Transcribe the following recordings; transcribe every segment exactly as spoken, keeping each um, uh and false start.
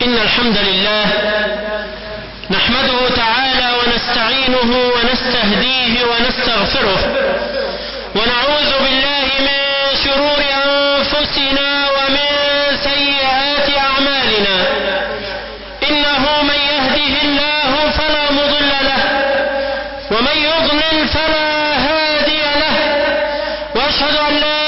إن الحمد لله نحمده تعالى ونستعينه ونستهديه ونستغفره، ونعوذ بالله من شرور أنفسنا ومن سيئات أعمالنا. إنه من يهده الله فلا مضل له، ومن يضلل فلا هادي له، وأشهد أن لا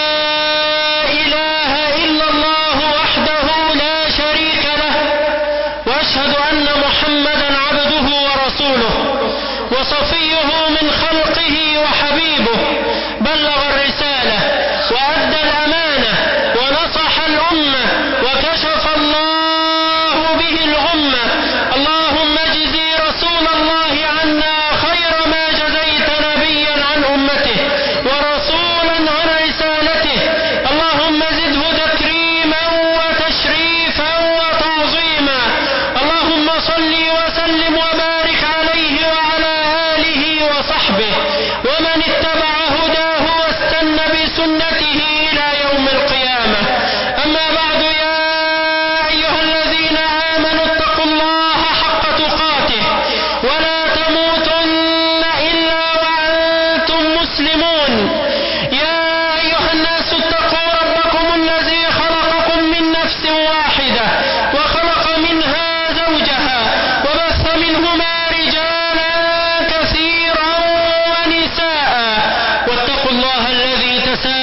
إله إلا الله وحده لا شريك له، وأشهد أن محمدا عبده ورسوله وصفيه من خلقه وحبيبه، بلغ الرسالة وأدى الأمانة ونصح الأمة وكشف الله به الغمة. اللهم اجزي رسول الله عنا خير ما جزيت نبيا عن أمته ورسولا عن رسالته. اللهم زده تكريما وتشريفا وتعظيما. اللهم صل وسلم وبارك عليه وعلى آله وصحبه ومن اتبع هداه واستنى بسنته إلى يوم القيامة. أما بعد، يا أيها الذين آمنوا اتقوا الله حق تقاته ولا تموتن إلا وأنتم مسلمون. يا أيها الناس اتقوا ربكم الذي خلقكم من نفس واحدة وخلق منها زوجها وبث منهما رجالا كثيرا ونساء، واتقوا الله الذي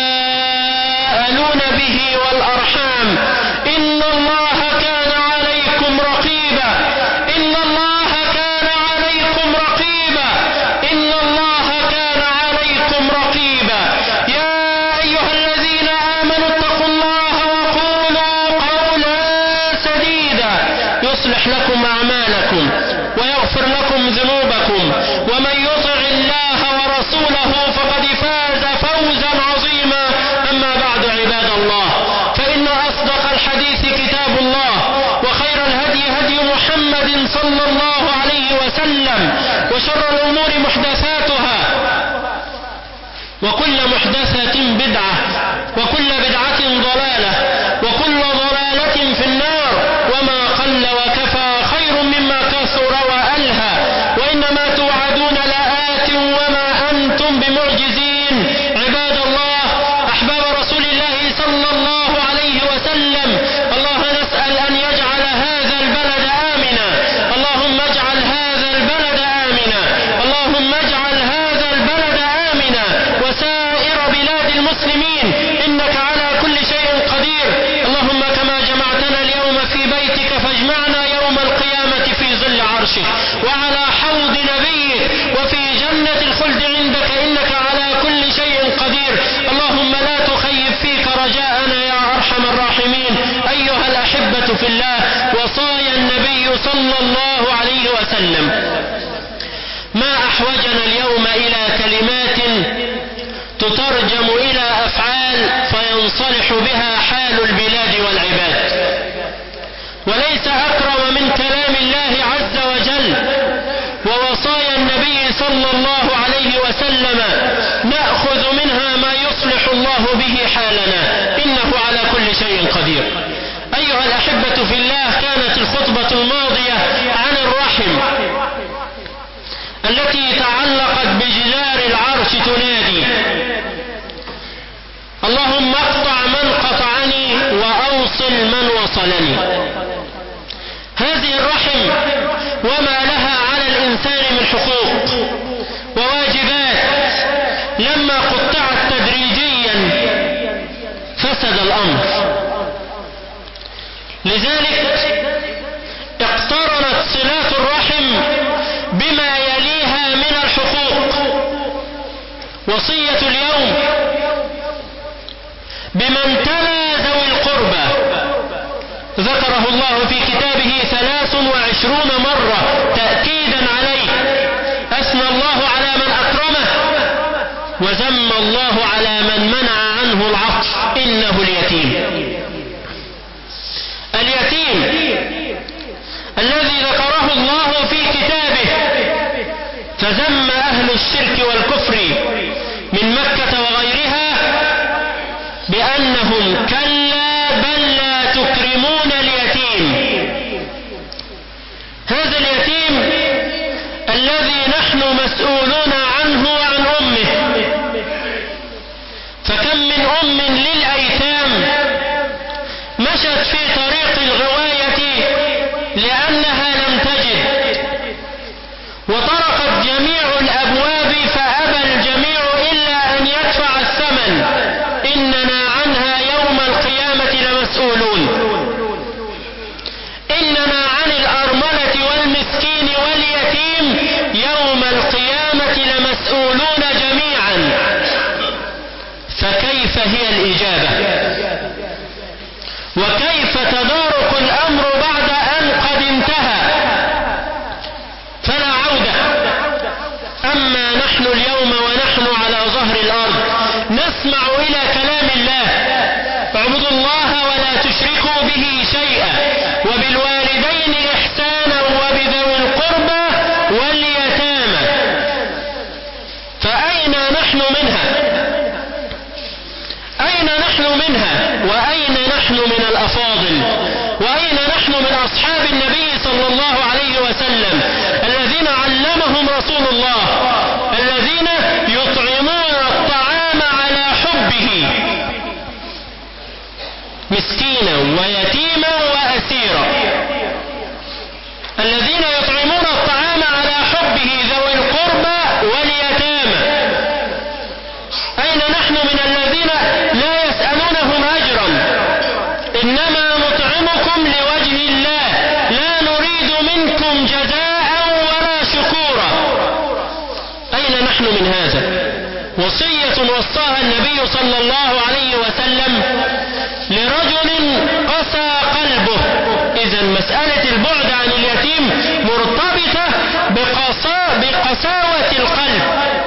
تساءلون به والأرحام، إن الله كان عليكم رقيبا. إن الله كان عليكم رقيبا. إن الله كان عليكم رقيبا. يا أيها الذين آمنوا اتقوا الله وقولوا قولا سديدا يصلح لكم أعمالكم ويغفر لكم ذنوبكم، ومن يطع الله ورسوله فقد فاز فوزا عظيما. أما بعد، عباد الله، فإن أصدق الحديث كتاب الله، وخير الهدي هدي محمد صلى الله عليه وسلم، وشر الأمور محدثاتها، وكل محدثة بدعة، وكل بدعة ضلالة، وكل ضلالة في النار. وما قل وكفى خير مما كثر وألهى، وإنما توعدون لآت وما أنتم بمعجزين. عباد الله، أحباب رسول الله صلى الله عليه وسلم، الله نسأل أن يجعل هذا البلد آمنا. اللهم اجعل هذا البلد آمنا. اللهم اجعل هذا البلد آمنا وسائر بلاد المسلمين، إنك على كل شيء قدير. اللهم كما جمعتنا اليوم في بيتك فاجمعنا يوم القيامة في ظل عرشك وعلى حوض نبيك وفي جنة الخلد عندك، إنك على كل شيء قدير. اللهم لا تخيب فيك رجاءنا يا أرحم الراحمين. أيها الأحبة في الله، وصايا النبي صلى الله عليه وسلم. ما أحوجنا اليوم إلى كلمات تترجم إلى أفعال فينصلح بها حال البلاد والعباد. وليس أكرم من كلام الله عز وجل ووصايا النبي صلى الله عليه وسلم، نأخذ منها ما يصلح الله به حالنا، إنه على كل شيء قدير. أيها الأحبة في الله، كانت الخطبة الماضية عن الرحم التي تعلقت بجدار العرش تنادي: اللهم اقطع من قطعني وأوصل من وصلني. هذه الرحم وما لها على الإنسان من حقوق وواجبات، لما قطعت تدريجيا فسد الأمر. لذلك اقترنت صلات الرحم بما يليها من الحقوق. وصية اليوم بمن تلا ذوي القربى ذكره الله في كتابه ثلاث وعشرون مرة تأكيدا عليه. أثنى الله على من أكرمه وذم الله على من منع عنه العطف، إنه اليتيم. اليتيم الذي ذكره الله في كتابه فذم أهل الشرك والكفر من مكة وغيرها بأنهم كلا بل لا تكرمون اليتيم هذا اليتيم الذي نحن مسؤولون عنه وعن أمه، فكم من أم للأيتام مشت في طريق الغواية لأنها لم تجد، وطرقت جميع الأبواب فأبى الجميع إلا أن يدفع الثمن. إننا عنها يوم القيامة لمسؤولون. إننا عن الأرملة والمسكين واليتيم يوم القيامة لمسؤولون جميعا. فكيف هي الإجابة؟ وكيف تدارك الأمر بعد أن قد انتهى؟ فلا عودة. أما نحن اليوم ونحن على ظهر الأرض نسمع إلى كلام الله: اعبدوا الله ولا تشركوا به شيئا وبالوالدين إحسانا وبذوي القربى واليتامى. فأين نحن منها؟ أين نحن منها؟ وأين نحن من الأفاضل؟ وأين نحن من أصحاب النبي صلى الله عليه وسلم الذين علمهم رسول الله، الذين يطعمون الطعام على حبه مسكينا ويتيما وأسيرا، الذين يطعمون الطعام على حبه ذوي القربى واليتامى. أين نحن من الذين لا يسألونهم أجرا، إنما نطعمكم لوجه الله لا نريد منكم جزاء ولا شكورا؟ أين نحن من هذا؟ وصية وصاها النبي صلى الله عليه وسلم لرجل قسى قلبه. إذن مسألة البعد عن اليتيم مرتبطة بقسا بقساوة القلب،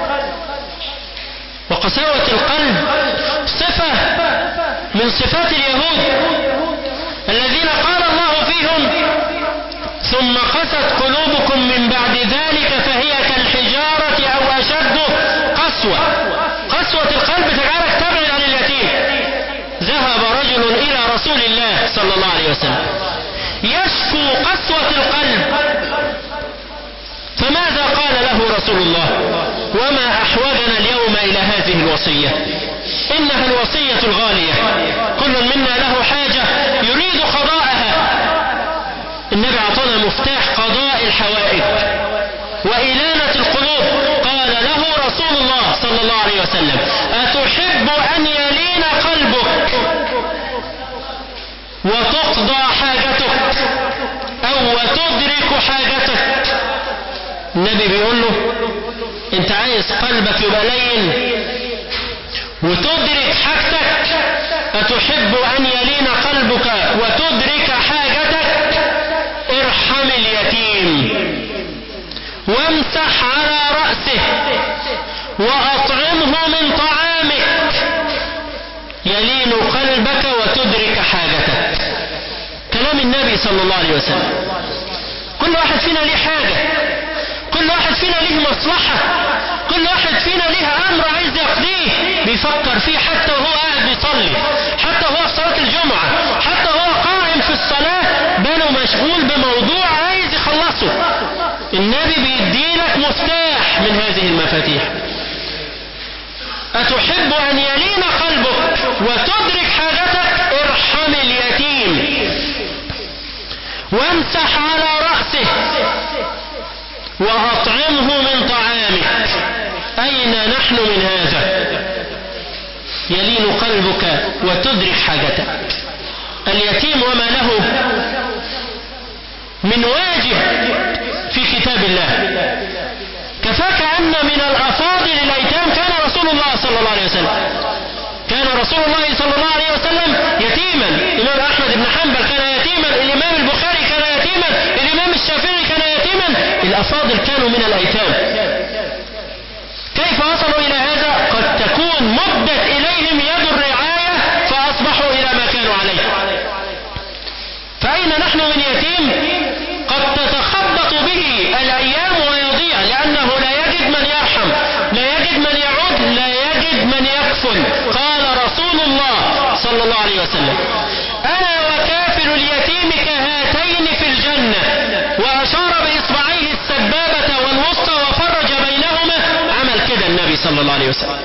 وقساوة القلب صفة من صفات اليهود الذين قال الله فيهم: ثم قست قلوبكم من بعد ذلك فهي كالحجارة أو أشد قسوة. قسوة القلب تجعلك تبعد عن اليتيم. ذهب رجل إلى رسول الله صلى الله عليه وسلم يشكو قسوة القلب، فماذا قال له رسول الله؟ وما أحوجنا اليوم إلى هذه الوصية؟ إنها الوصية الغالية، كل منا له حاجة يريد قضاءها. النبي أعطانا مفتاح قضاء الحوائج وإلانة القلوب. قال له رسول الله صلى الله عليه وسلم: أتحب أن يلين قلبك وتقضى حاجتك أو وتدرك حاجتك؟ النبي بيقول له: انت عايز قلبك يبقى لين وتدرك حاجتك؟ أتحب أن يلين قلبك وتدرك حاجتك؟ ارحم اليتيم وامسح على رأسه وأطعمه من طعامك يلين قلبك وتدرك حاجتك. كلام النبي صلى الله عليه وسلم. كل واحد فينا ليه حاجة، كل واحد فينا ليه مصلحة، كل واحد فينا ليه أمر عايز يقضيه بيفكر فيه، حتى وهو قاعد بيصلي، حتى وهو في صلاة الجمعة، حتى وهو قائم في الصلاة باله مشغول بموضوع عايز يخلصه. النبي بيديلك مفتاح من هذه المفاتيح. أتحب أن يلين قلبك وتدرك حاجتك؟ ارحم اليتيم وامسح على رأسه وأطعمه من طعامك. أين نحن من هذا؟ يلين قلبك وتدرك حاجتك. اليتيم وما له من واجب في كتاب الله. كفاك أن من الأفاضل الأيتام كان رسول الله صلى الله عليه وسلم. كان رسول الله صلى الله عليه وسلم يتيما. الإمام أحمد بن حنبل كان يتيما، الإمام البخاري كان يتيما، الإمام الشافعي كان يتيما. الأفاضل كانوا من الأيتام. كيف وصلوا إلى هذا؟ قد تكون مدت إليهم يد الرعاية فأصبحوا إلى ما كانوا عليه. فأين نحن من يتيم قد تتخبط به الأيام ويضيع، لأنه لا يجد من يرحم، لا يجد من يعود، لا يجد من يكفل. قال رسول الله صلى الله عليه وسلم: أنا وكافل اليتيم كهاتين في الجنة، وأشار صلى الله عليه وسلم.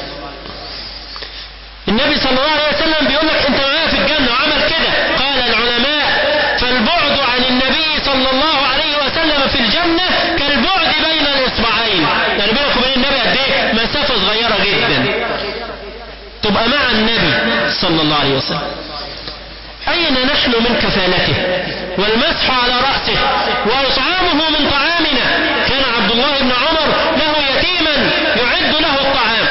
النبي صلى الله عليه وسلم بيقول لك انت معايا في الجنة وعمل كده. قال العلماء فالبعد عن النبي صلى الله عليه وسلم في الجنة كالبعد بين الإصبعين، يعني بينك وبين النبي قد ايه؟ مسافة صغيرة جدا. تبقى مع النبي صلى الله عليه وسلم. أين نحن من كفالته والمسح على رأسه وإطعامه من طعامنا؟ كان عبد الله بن عمر له يتيما يعد له الطعام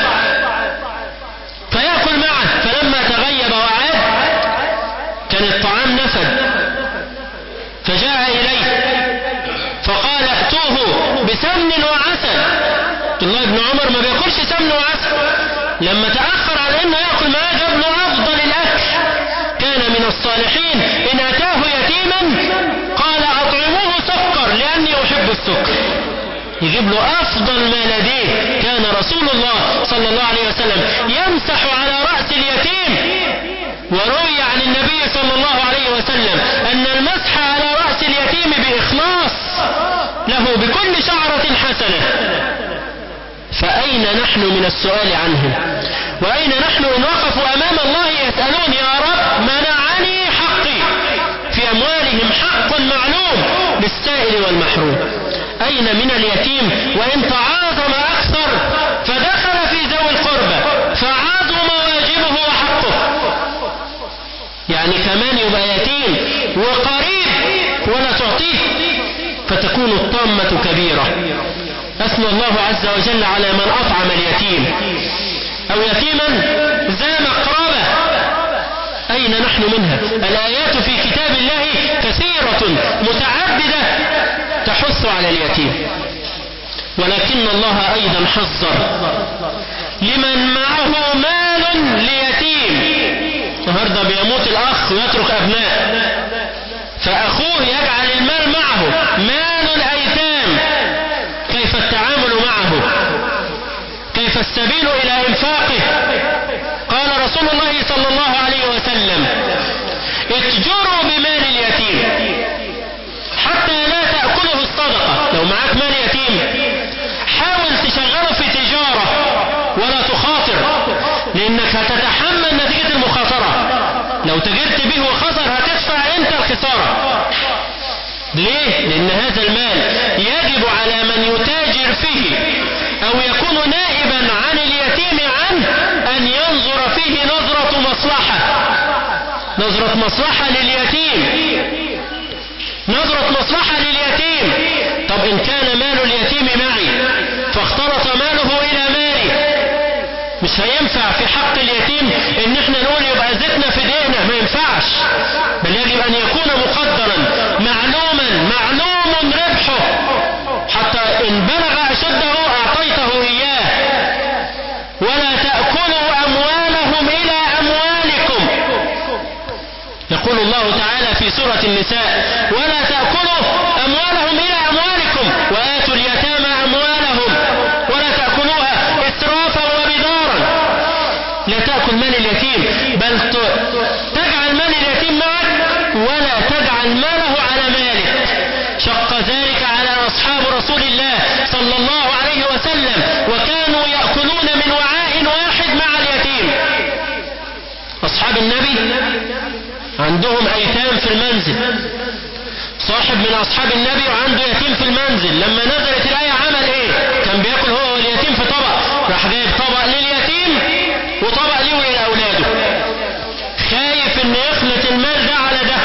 فيأكل معه، فلما تغيب وعاد كان الطعام نفد، فجاء إليه فقال ائتوه بسمن وعسل. عبد الله بن عمر ما بيأكلش سمن وعسل، لما تأخر على انه يأكل معاه جاب له افضل الاكل. كان من الصالحين ان اتاه يتيما قال اطعموه سكر لاني احب السكر، يجيب له افضل ما لديه. كان رسول الله صلى الله عليه وسلم يمسح على رأس اليتيم، وروي عن النبي صلى الله عليه وسلم ان المسح على رأس اليتيم باخلاص له بكل شعرة حسنة. فأين نحن من السؤال عنهم؟ وأين نحن إن وقفوا أمام الله يسألون يا رب منعني حقي؟ في أموالهم حق معلوم للسائل والمحروم. أين من اليتيم وإن تعاظم أكثر فدخل في ذوي القربى فعظم واجبه وحقه؟ يعني كمان يبقى يتيم وقريب ولا تعطيه، فتكون الطامة كبيرة. أثنى الله عز وجل على من أطعم اليتيم أو يتيما ذا مقربة. أين نحن منها؟ الآيات في كتاب الله كثيرة متعددة تحث على اليتيم، ولكن الله أيضا حذر لمن معه مال ليتيم. النهارده بيموت الأخ ويترك أبناء، فأخوه يجعل المال معه، مال الأيتام، كيف التعامل معه؟ كيف السبيل إلى إنفاقه؟ قال رسول الله صلى الله عليه وسلم اتجروا بمال اليتيم حتى لا تأكله الصدقة. لو معك مال يتيم حاول تشغله في تجارة ولا تخاطر، لأنك هتتحمل نتيجة المخاطرة. لو تجرت به وخسر هتدفع انت الخسارة. ليه؟ لأن هذا المال يجب على من يتاجر فيه أو يكون نائبا عن اليتيم عنه أن ينظر فيه نظرة مصلحة، نظرة مصلحة لليتيم، نظرة مصلحة لليتيم. طب إن كان مال اليتيم معي فاختلط ماله إلى مالي، مش هينفع في حق اليتيم إن احنا نقول يبقى زيتنا في دينا، ما ينفعش، بل يجب أن يكون مقدرا معلوما معلوم ربحه، حتى إن بلغ أشده أعطيته إياه. ولا تأكلوا أموالهم إلى أموالكم، يقول الله تعالى في سورة النساء ولا تأكلوا أموالهم إلى أموالكم وآتوا اليتامى أموالهم ولا تأكلوها إسرافا وبدارا. لا تأكل مال اليتيم، بل تجعل مال اليتيم معك ولا تجعل ماله على مالك. شق ذلك على أصحاب رسول الله صلى الله عليه وسلم، وكانوا يأكلون من وعاء واحد مع اليتيم. أصحاب النبي عندهم أيتام في المنزل، صاحب من أصحاب النبي وعنده يتيم في المنزل، لما نزلت الآية عمل إيه؟ كان بيأكل هو واليتيم في طبق، راح جايب طبق لليتيم وطبق ليه ولأولاده، خايف إن يخلط المال ده على ده.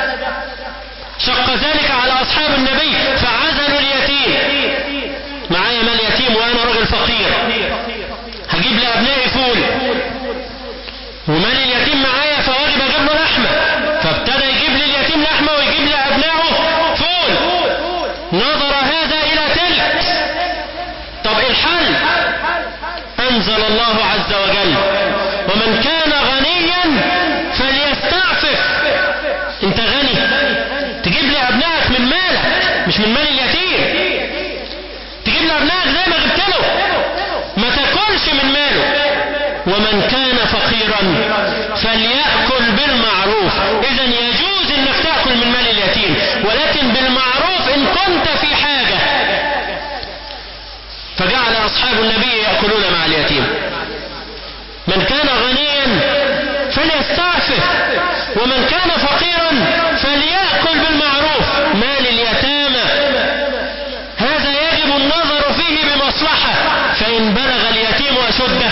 شق ذلك على أصحاب النبي فعزلوا اليتيم. معايا مال يتيم وأنا راجل فقير، هجيب لأبنائي فول، ومال اليتيم معايا فواجب أجيب له لحمة، فابتدى يجيب لي اليتيم لحمة ويجيب لأبنائه فول. نظر هذا إلى تلك. طب الحل؟ أنزل الله عز وجل ومن كان غنيا فليستعفف. انت غني تجيب لأبنائك من مالك مش من مال اليتيم، تجيب لأبنائك زي ما جبت له، ما تاكلش من ماله. ومن كان فقيرا فليأكل بالمعروف. إذن يجوز انك تأكل من مال اليتيم، ولكن بالمعروف إن كنت في حاجة. فجعل أصحاب النبي يأكلون مع اليتيم. من كان غنيا فليستعفف، ومن كان فقيرا فليأكل بالمعروف. مال اليتامى هذا يجب النظر فيه بمصلحة، فإن بلغ اليتيم أشده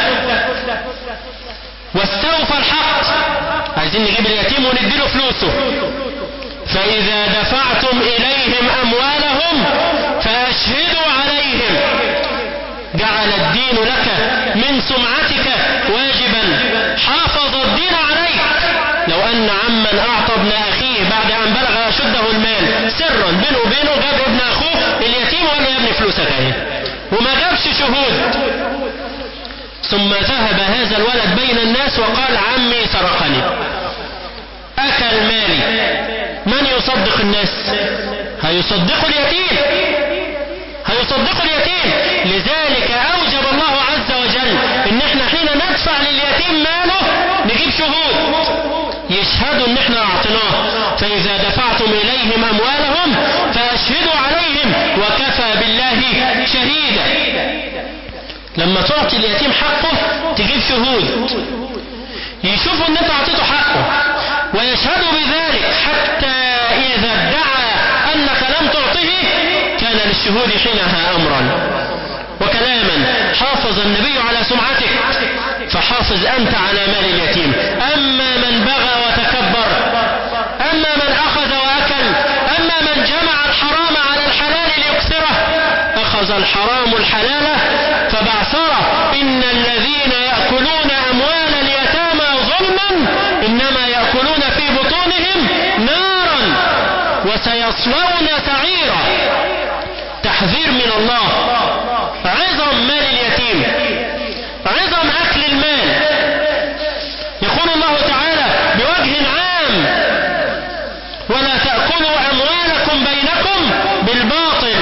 واستوفى الحق، عايزين نجيب اليتيم ونديله فلوسه، فإذا دفعتم إليهم أموالهم فأشهدوا عليهم. جعل الدين لك من سمعتك واجبا، حافظ الدين عليك. لو أن عمن أعطى ابن أخيه بعد أن بلغ أشده المال سرا بينه وبينه، جاب ابن أخوه اليتيم وقال له يا ابني فلوسك اهي، وما جابش شهود، ثم ذهب هذا الولد بين الناس وقال عمي سرقني أكل مالي، من يصدق الناس؟ هيصدق اليتيم، هيصدق اليتيم. لذلك أوجب الله عز وجل إن احنا حين ندفع لليتيم ماله نجيب شهود يشهدوا إن احنا أعطيناه. فإذا دفعتم إليهم أموالهم فأشهدوا عليهم وكفى بالله شهيدا. لما تعطي اليتيم حقه تجيب شهود يشوفوا ان انت اعطيته حقه ويشهدوا بذلك، حتى اذا ادعى انك لم تعطه كان للشهود حينها امرا وكلاما. حافظ النبي على سمعتك، فحافظ انت على مال اليتيم. اما من بغى وتكبر، اما من اخذ واكل، اما من جمع الحرام على الحلال ليكثره، اخذ الحرام الحلال فبعثره. ان الذين يأكلون اموال اليتامى ظلما انما يأكلون في بطونهم نارا وسيصلون سعيرا. تحذير من الله، عظم مال اليتيم، عظم اكل المال. يقول الله تعالى بوجه عام ولا تأكلوا اموالكم بينكم بالباطل.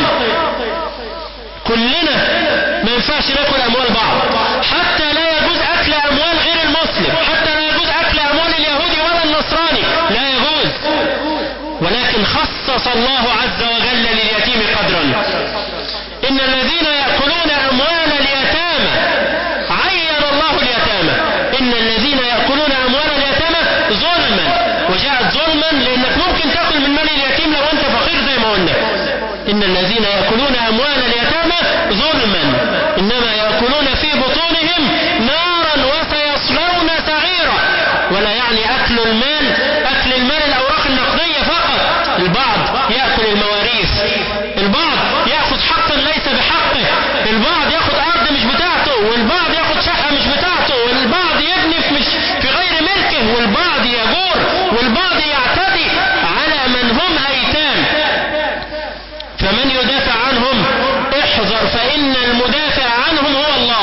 كلنا ما ينفعش ناكل اموال بعض، حتى لا يجوز اكل اموال غير المسلم، حتى لا يجوز اكل اموال اليهودي ولا النصراني، لا يجوز. ولكن خصص الله عز وجل لليتيم قدرا. ان الذين يأكلون اموال اليتامى، عين الله اليتامى، ان الذين يأكلون اموال اليتامى ظلما. وجاءت ظلما لانك ممكن تأكل من مال اليتيم لو انت فقير زي ما قلنا. ان الذين يأكلون اموال اليتامى ظلما انما يأكلون في بطونهم نارا وسيصلون سعيرا. ولا يعني اكل المال اكل المال الاوراق النقدية فقط، البعض يأكل المواريث، البعض يأخذ حقا ليس بحقه، البعض يأخذ ارض مش بتاعته، والبعض يأخذ شقة مش بتاعته، والبعض يبني في, مش في غير ملكه، والبعض يجور، والبعض يعتدي على من هم ايتام. فمن يدافع عنهم احذر، فإن المدافع عنهم هو الله.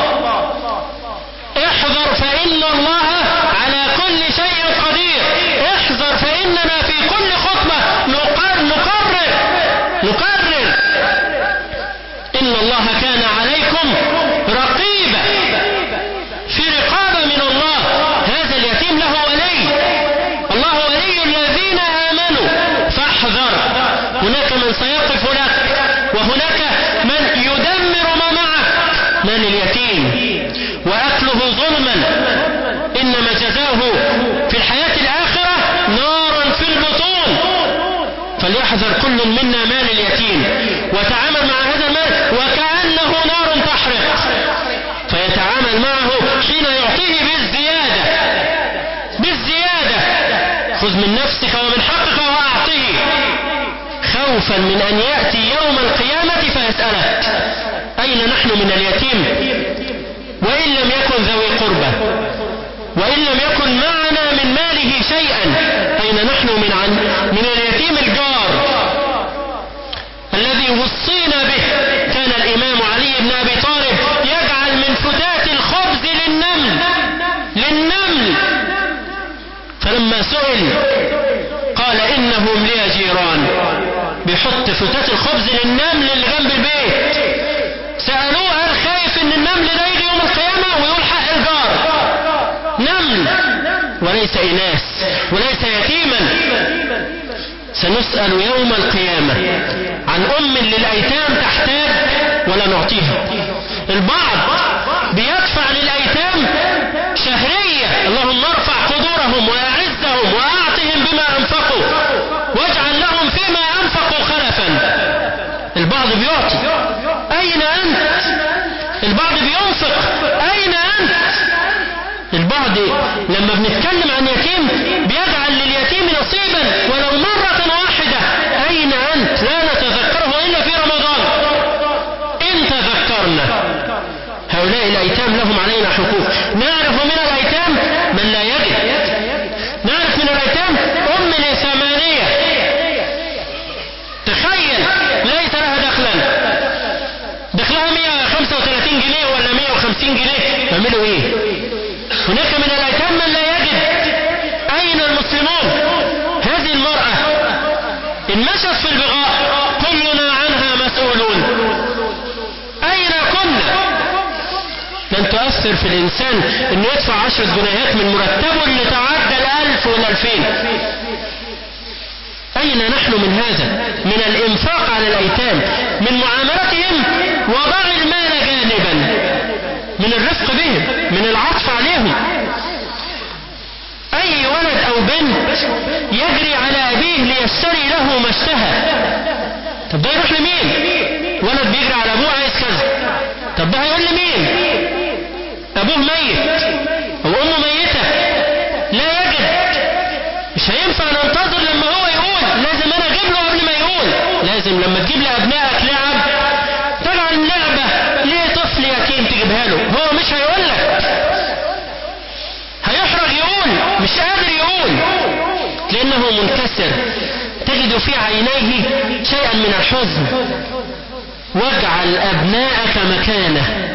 احذر فإن الله على كل شيء قدير. احذر فإننا في كل خطبة نقرر نقرر نقرر إن الله كان عليكم رقيبا. في رقابة من الله. هذا اليتيم له ولي، الله ولي الذين آمنوا فاحذر. هناك من سيقف لك، وهناك من يدمر ما معك. مال اليتيم وأكله ظلما إنما جزاؤه في الحياة الآخرة نارا في البطون. فليحذر كل منا مال اليتيم وتعامل مع هذا المال وكأنه نار تحرق، فيتعامل معه حين يعطيه بالزيادة بالزيادة. خذ من نفسك ومن حقك وأعطيه، خوفا من أن يأتي يوم القيامة فيسألك أين نحن من اليتيم، وإن لم يكن ذوي قربة، وإن لم يكن معنا من ماله شيئا، أين نحن من, عن من اليتيم الجار الذي وصينا به. كان الإمام علي بن أبي طالب يجعل من فتات الخبز للنمل للنمل فلما سئل قال إنهم لي جيران. بيحط فتات الخبز للنمل اللي جنب البيت. سألوه قال خايف ان النمل ده يجي يوم القيامة ويقول حق الجار. نمل وليس إناث وليس يتيما. سنسأل يوم القيامة عن أم للأيتام تحتاج ولا نعطيها. البعض بيدفع ادفع للأيتام شهرية، اللهم ارفع قدورهم وأعزهم وأعطهم بما أنفقوا واجعل لهم فيما أنفقوا خلفا. البعض بيعطي، أين أنت؟ البعض بينفق، أين أنت؟ البعض لما بنتكلم عن يتيم بيجعل لليتيم نصيبا ولو مرة واحدة، أين أنت؟ لا نتذكره إلا في رمضان إن تذكرنا. هؤلاء الأيتام لهم علينا حقوق. نعرف من الأيتام من لا يجد، نعرف من الأيتام أم لثمانية، تخيل ليس لها دخلا، دخلها مئة وخمسة وثلاثين جنيه ولا مئة وخمسين جنيه، يعملوا ايه؟ هناك من الأيتام من لا يجد. أين المسلمون؟ هذه المرأة إن مشت في البغاء كلنا عنها مسؤولون. أين كنا؟ لن تؤثر في الإنسان أنه يدفع عشرة جنيهات من مرتبه اللي تعدى الألف والألفين. أين نحن من هذا؟ من الإنفاق على الأيتام، من معاملتهم وضع المال جانبا، من الرفق بهم، من العطف عليهم. أي ولد أو بنت يجري على أبيه ليشتري له ما اشتهى، طب ده يروح لمين؟ ولد بيجري على أبوه عايز كذا، طب ده هيقول لمين؟ أبوه ميت أو أمه ميتة لا يجد، مش هينفع ننتظر لما هو يقول، لازم أنا أجيب له قبل ما يقول. لازم لما تجيب لأبنائك لعب تجعل لعبة لطفل يتيم تجيبها له، هو مش هيقول لك، هيحرج يقول، مش قادر يقول لأنه منكسر، تجد في عينيه شيئا من الحزن. واجعل أبناءك مكانه،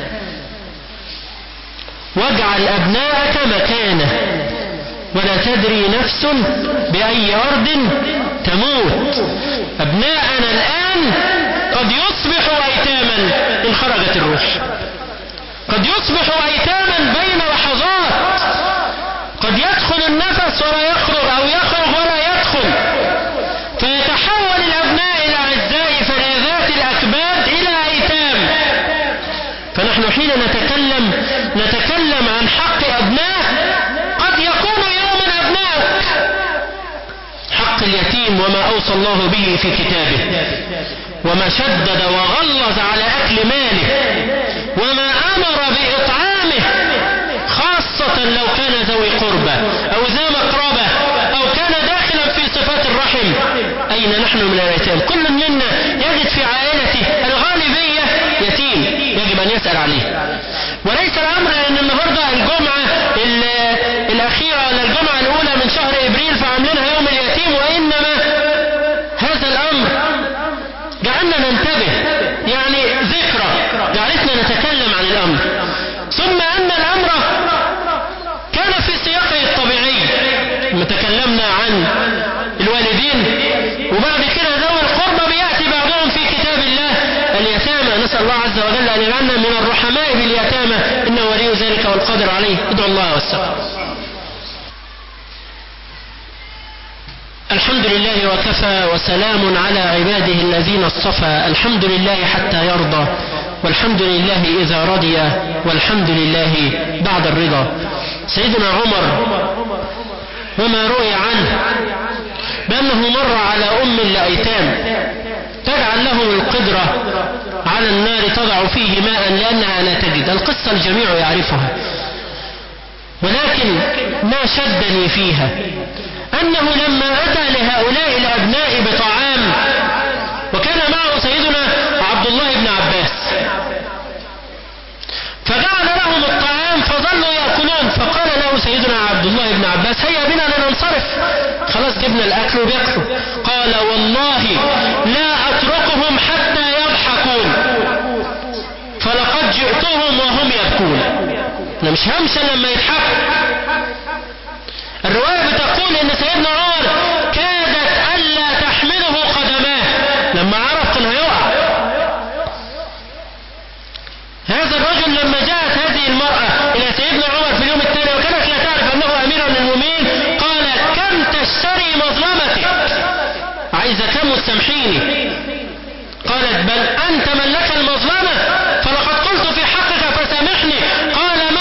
واجعل أبناءك مكانه، ولا تدري نفس بأي أرض تموت. أبناءنا الآن قد يصبحوا أيتاما إن خرجت الروح، قد يصبحوا أيتاما بين لحظات، قد يدخل النفس ولا يخرج أو يخرج ولا يدخل، فيتحول الأبناء إلى أعزاء فريذات الأكباد إلى أيتام. فنحن حين نتكلم نتكلم عن حق أبناء قد يكون يوما أبناءك. حق اليتيم وما أوصى الله به في كتابه، وما شدد وغلظ على أكل ماله، وما أمر بإطعامه، خاصة لو كان ذوي قربة أو ذا مقربة أو كان داخلا في صفات الرحم. أين نحن من اليتيم؟ كل منا يجد في عائلته الغالبية يتيم يجب أن يسأل عليه. وليس الأمر أن النهاردة الجمعة الأخيرة ولا الجمعة الأولى من شهر إبريل فعملناها يوم اليتيم، وإنما هذا الأمر جعلنا ننتبه، يعني ذكرى جعلتنا نتكلم عن الأمر. ثم أن الأمر كان في سياقه الطبيعي، لما تكلمنا عن الوالدين وبعد كده ذوي القربى بيأتي بعضهم في كتاب الله اليتامى. نسأل الله عز وجل أن يجعلنا من الرحماء باليتامى، إنه ولي ذلك والقادر عليه. ادعوا الله والسلام. الحمد لله وكفى وسلام على عباده الذين اصطفى. الحمد لله حتى يرضى، والحمد لله إذا رضي، والحمد لله بعد الرضا. سيدنا عمر وما روي عنه بأنه مر على أم لأيتام تجعل لهم القدرة على النار تضع فيه ماء لأنها لا تجد. القصة الجميع يعرفها، ولكن ما شدني فيها أنه لما أتى لهؤلاء الأبناء بطعام، وكان معه سيدنا عبد الله بن عباس، فجعل لهم الطعام فظلوا يأكلون، فقال له سيدنا عبد الله بن عباس هيا بنا لننصرف، خلاص جبنا الأكل وبيأكلوا. قال والله لا أتركهم حتى يضحكون، فلقد جئتهم وهم يبكون. أنا مش همشى لما يضحكوا. الرواية بتقول إن سيدنا عمر كادت ألا تحمله قدماه، لما عرف كان هيقع. هذا الرجل لما جاءت هذه المرأة إلى سيدنا عمر في اليوم الثاني وكانت لا تعرف أنه أمير المؤمنين، قال كم تشتري مظلمتك؟ عايزة كم وتسامحيني؟ قالت بل أنت من لك المظلمة، فلقد قلت في حقك فسامحني. قال ما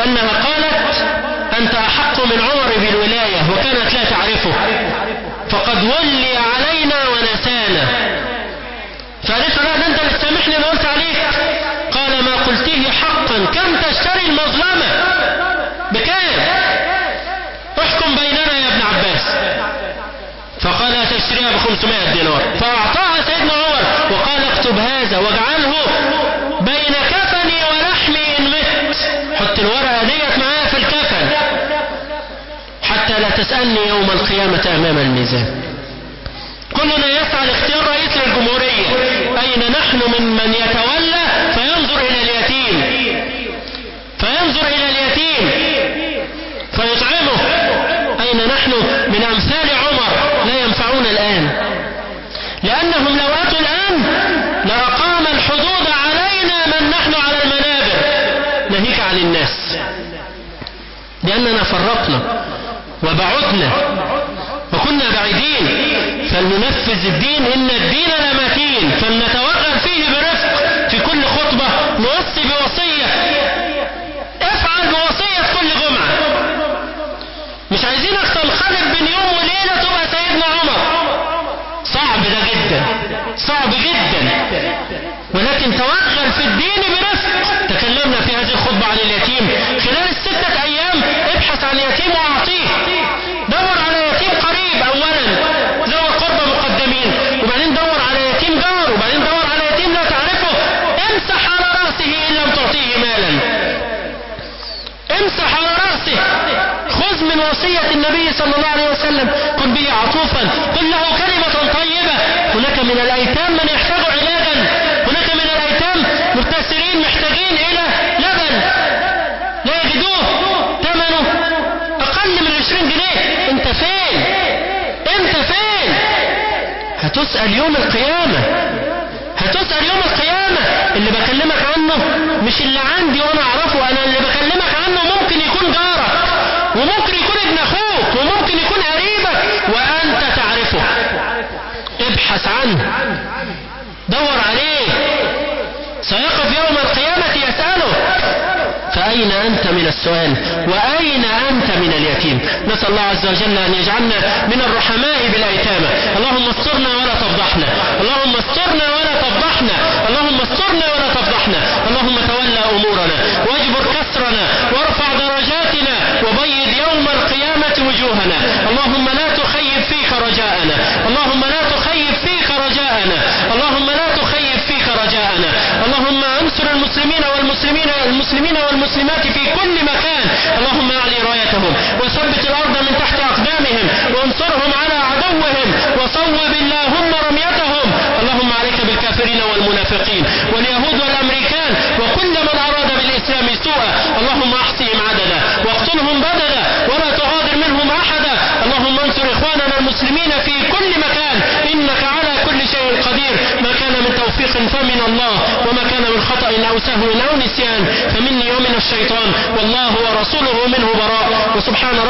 أنها قالت أنت أحق من عمر بالولاية، وكانت لا تعرفه، فقد ولي علينا ونسانا. فقالت له لا، أنت اللي تسامحني، أنا قلت عليك. قال ما قلته حقا، كم تشتري المظلمة؟ بكام؟ احكم بيننا يا ابن عباس. فقال تشتريها بخمسمائة دينار. فأعطاها سيدنا عمر وقال اكتب هذا واجعله بين كفني ولحمي إن مت. حط الورقة ديت معايا في الكفن حتى لا تسألني يوم القيامة أمام الميزان. كلنا يسعى لاختيار رئيس للجمهورية. أين نحن من من يتولى فينظر إلى اليتيم فينظر إلى اليتيم فيطعمه؟ أين نحن من أمثال عمر؟ لا ينفعون الآن، لأنهم لو أتوا الآن لأقام الحدود علينا من نحن على المنابر ناهيك عن الناس، لأننا فرطنا وبعدنا وكنا بعيدين. فلننفذ الدين، إن الدين لمتين، فلنتوغل فيه برفق. في كل خطبة نوصي بوصية، افعل بوصية كل جمعة. مش عايزينك تنقلب بين يوم وليلة تبقى سيدنا عمر. صعب ده جدا، صعب جدا، ولكن توغل في الدين برفق. تكلمنا في هذه الخطبة عن اليتيم. خلال الستة أيام ابحث عن يتيم وأعطيه. دور على يتيم قريب أولا، ذوي القربى مقدمين، وبعدين دور على يتيم جار، وبعدين دور على يتيم لا تعرفه. امسح على رأسه إن لم تعطيه مالا، امسح على رأسه. خذ من وصية النبي صلى الله عليه وسلم، كن به عطوفا، قل له كلمة طيبة. هناك من الأيتام من يحتاج علاجا، هناك من الأيتام مبتسرين محتاجين إلى لبن لا يجدوه، ثمنه أقل من عشرين جنيه. انت فين؟ انت فين؟ هتسأل يوم القيامة، هتسأل يوم القيامة. اللي بكلمك عنه مش اللي عندي وانا اعرفه، انا اللي بكلمك عنه ممكن يكون جارك، وممكن يكون ابن اخوك، وممكن يكون قريبك وانت تعرفه. ابحث عنه، دور عليه، سيقف يوم القيامة يسأله. فأين أنت من السؤال؟ وأين أنت من اليتيم؟ نسأل الله عز وجل أن يجعلنا من الرحماء بالأيتامى. اللهم استرنا ولا تفضحنا، اللهم استرنا ولا تفضحنا، اللهم استرنا ولا تفضحنا. اللهم تولى أمورنا واجبر كسرنا وارفع درجاتنا وبيض يوم القيامة وجوهنا. اللهم لا تخيب فيك رجاءنا، اللهم لا تخيب فيك رجاءنا، اللهم لا تخيب فيك رجاءنا. اللهم انصر المسلمين والمسلمين المسلمين والمسلمات في كل مكان. اللهم اعلي رايتهم وثبت الارض من تحت اقدامهم وانصرهم على عدوهم وصوب اللهم رميتهم. اللهم عليك بالكافرين والمنافقين واليهود والامريكان وكل من اراد بالاسلام سوءا. اللهم احصهم عددا واقتلهم بددا ولا تغادر منهم احدا. اللهم انصر اخواننا المسلمين في كل مكان، انك على كل شيء قدير. ما كان من توفيق فمن الله، وما كان من خطأ او سهو او نسيان فمني ومن الشيطان، والله ورسوله منه براء. وسبحان